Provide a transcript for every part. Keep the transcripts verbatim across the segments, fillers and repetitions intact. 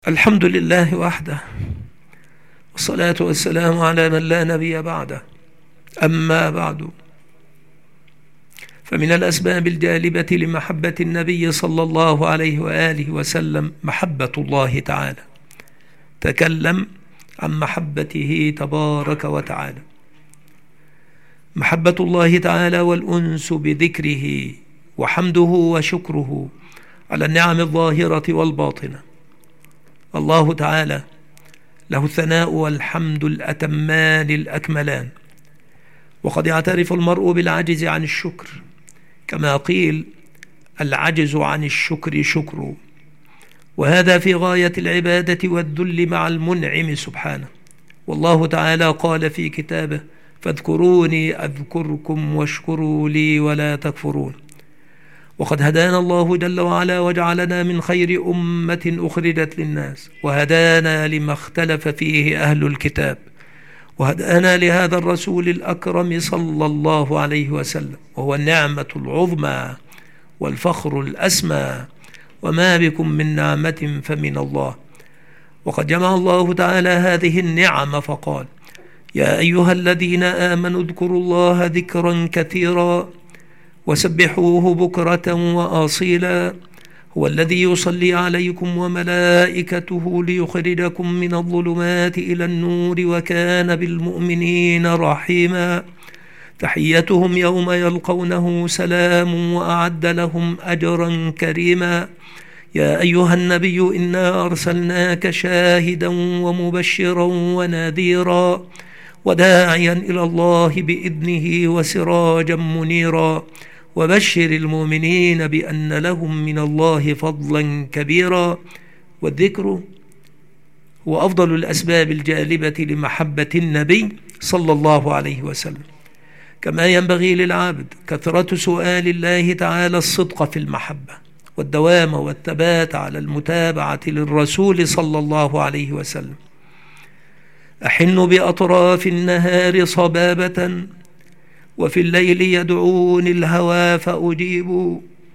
الحمد لله وحده، والصلاة والسلام على من لا نبي بعده. أما بعد، فمن الأسباب الجالبة لمحبة النبي صلى الله عليه وآله وسلم محبة الله تعالى. تكلم عن محبته تبارك وتعالى. محبة الله تعالى والأنس بذكره وحمده وشكره على النعم الظاهرة والباطنة. الله تعالى له الثناء والحمد الأتمان الأكملان، وقد يعترف المرء بالعجز عن الشكر، كما قيل: العجز عن الشكر شكر. وهذا في غاية العبادة والذل مع المنعم سبحانه. والله تعالى قال في كتابه: فاذكروني أذكركم واشكروا لي ولا تكفرون. وقد هدانا الله جل وعلا وجعلنا من خير أمة أخرجت للناس، وهدانا لما اختلف فيه أهل الكتاب، وهدانا لهذا الرسول الأكرم صلى الله عليه وسلم، وهو النعمة العظمى والفخر الأسمى، وما بكم من نعمة فمن الله. وقد جمع الله تعالى هذه النعم فقال: يا أيها الذين آمنوا اذكروا الله ذكرا كثيرا وسبحوه بكرة وآصيلا، هو الذي يصلي عليكم وملائكته ليخرجكم من الظلمات إلى النور وكان بالمؤمنين رحيما. تحيتهم يوم يلقونه سلام وأعد لهم أجرا كريما. يا أيها النبي إنا أرسلناك شاهدا ومبشرا ونذيرا وداعيا إلى الله بإذنه وسراجا منيرا، وبشر المؤمنين بأن لهم من الله فضلا كبيرا. والذكر هو أفضل الأسباب الجالبة لمحبة النبي صلى الله عليه وسلم. كما ينبغي للعبد كثرة سؤال الله تعالى الصدق في المحبة، والدوام والثبات على المتابعة للرسول صلى الله عليه وسلم. أحن بأطراف النهار صبابة، وفي الليل يدعوني الهوى فأجيب،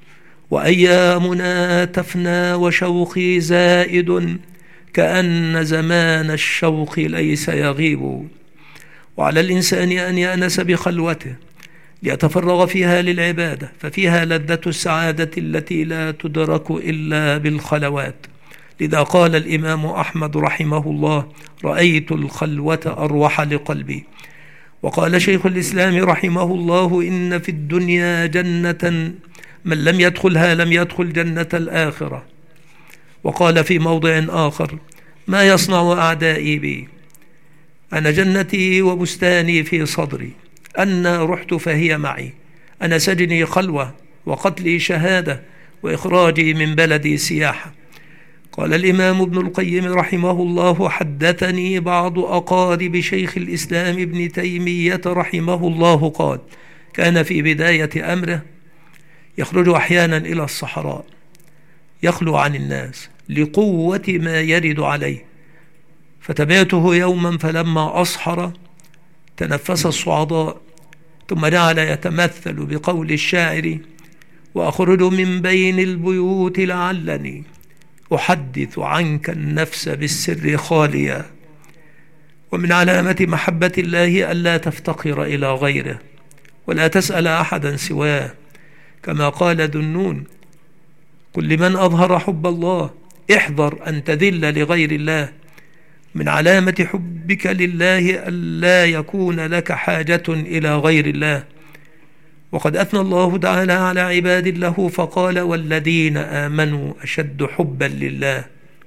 وأيامنا تفنى وشوقي زائد، كأن زمان الشوق ليس يغيب. وعلى الإنسان أن يأنس بخلوته ليتفرغ فيها للعبادة، ففيها لذة السعادة التي لا تدرك إلا بالخلوات. لذا قال الإمام أحمد رحمه الله: رأيت الخلوة أروح لقلبي. وقال شيخ الإسلام رحمه الله: إن في الدنيا جنة من لم يدخلها لم يدخل جنة الآخرة. وقال في موضع آخر: ما يصنع أعدائي بي؟ أنا جنتي وبستاني في صدري، أنا رحت فهي معي، أنا سجني خلوة وقتلي شهادة وإخراجي من بلدي سياحة. قال الإمام ابن القيم رحمه الله: حدثني بعض أقارب شيخ الإسلام ابن تيمية رحمه الله قال: كان في بداية أمره يخرج أحيانا إلى الصحراء يخلو عن الناس لقوة ما يرد عليه، فتبعته يوما فلما أصحر تنفس الصعداء، ثم جعل يتمثل بقول الشاعر: وأخرج من بين البيوت لعلني أحدث عنك النفس بالسر خاليا. ومن علامة محبة الله ألا تفتقر إلى غيره ولا تسأل أحدا سواه، كما قال ذو النون: قل لمن أظهر حب الله احذر أن تذل لغير الله. من علامة حبك لله ألا يكون لك حاجة إلى غير الله. وقد أثنى الله تعالى على عباد له فقال: والذين آمنوا أشد حبا لله.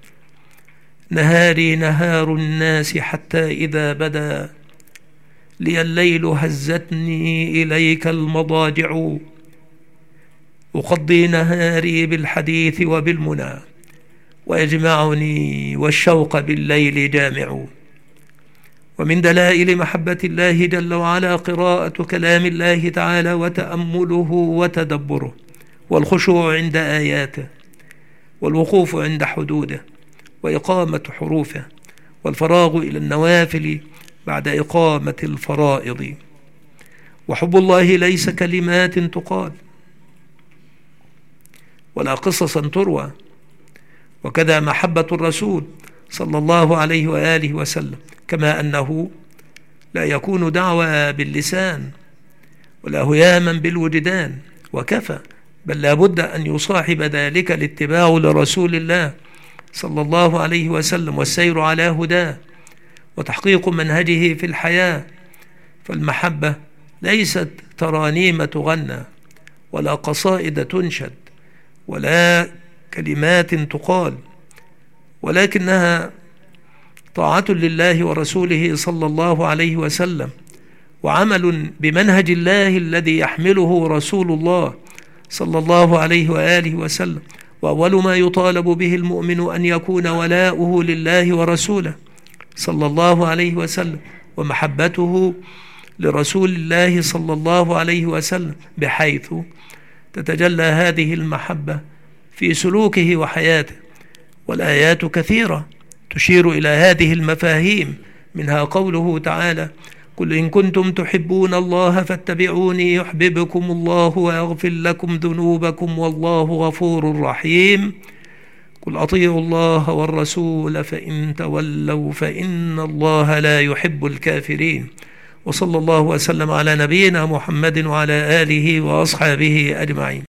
نهاري نهار الناس حتى إذا بدا لي الليل هزتني إليك المضاجع، أقضي نهاري بالحديث وبالمنى ويجمعني والشوق بالليل جامع. ومن دلائل محبة الله جل وعلا قراءة كلام الله تعالى وتأمله وتدبره، والخشوع عند آياته، والوقوف عند حدوده، وإقامة حروفه، والفراغ إلى النوافل بعد إقامة الفرائض. وحب الله ليس كلمات تقال ولا قصصا تروى، وكذا محبة الرسول صلى الله عليه وآله وسلم، كما أنه لا يكون دعوى باللسان ولا هياما بالوجدان وكفى، بل لا بد أن يصاحب ذلك الاتباع لرسول الله صلى الله عليه وسلم والسير على هداه وتحقيق منهجه في الحياة. فالمحبة ليست ترانيم تغنى ولا قصائد تنشد ولا كلمات تقال، ولكنها طاعة لله ورسوله صلى الله عليه وسلم، وعمل بمنهج الله الذي يحمله رسول الله صلى الله عليه وآله وسلم. وأول ما يطالب به المؤمن أن يكون ولاؤه لله ورسوله صلى الله عليه وسلم ومحبته لرسول الله صلى الله عليه وسلم، بحيث تتجلى هذه المحبة في سلوكه وحياته. والآيات كثيرة تشير إلى هذه المفاهيم، منها قوله تعالى: قل إن كنتم تحبون الله فاتبعوني يحببكم الله ويغفر لكم ذنوبكم والله غفور رحيم. قل أطيعوا الله والرسول فإن تولوا فإن الله لا يحب الكافرين. وصلى الله وسلم على نبينا محمد وعلى آله وأصحابه أجمعين.